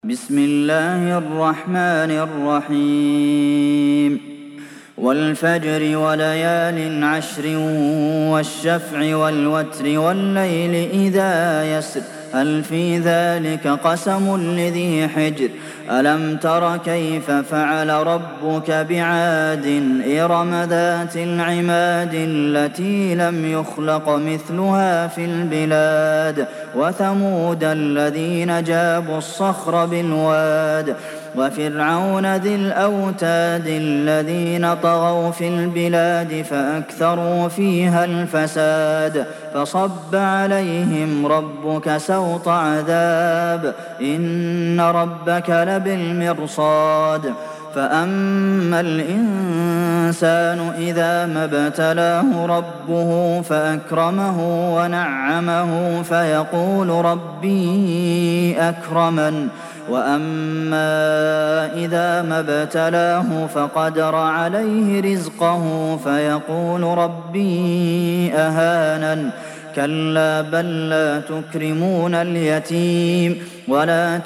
بسم الله الرحمن الرحيم والفجر وليال عشر والشفع والوتر والليل إذا يسر هل في ذلك قسم لذي حجر ألم تر كيف فعل ربك بعاد إرم ذات العماد التي لم يخلق مثلها في البلاد وثمود الذين جابوا الصخر بالواد وفرعون ذي الأوتاد الذين طغوا في البلاد فأكثروا فيها الفساد فصب عليهم ربك سوط عذاب إن ربك لبالمرصاد فأما الإنسان إذا ما ابتلاه ربه فأكرمه ونعمه فيقول ربي أكرمن وأما إذا ما ابتلاه فقدر عليه رزقه فيقول ربي أهانن كلا بل لا تكرمون اليتيم ولا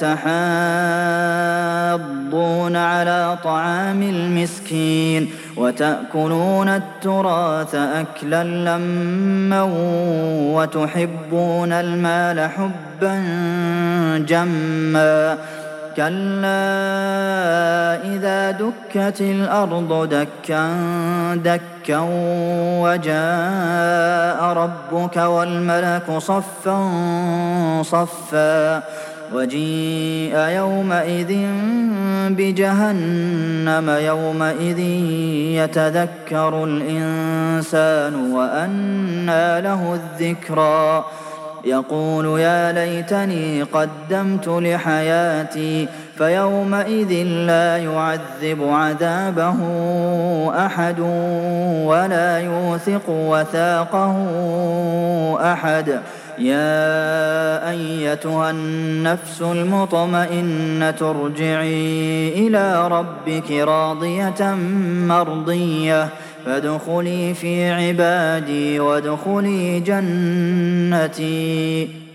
تحاضون على طعام المسكين وتأكلون التراث أكلا لما وتحبون المال حبا جما كلا إذا دكت الأرض دكا دكا وجاء ربك والملك صفا صفا وجيء يومئذ بجهنم يومئذ يتذكر الإنسان وأنى له الذكرى يقول يا ليتني قدمت لحياتي فيومئذ لا يعذب عذابه أحد ولا يوثق وثاقه أحد يا أيتها النفس المطمئنة ارجعي إلى ربك راضية مرضية فادخلي في عبادي وادخلي جنتي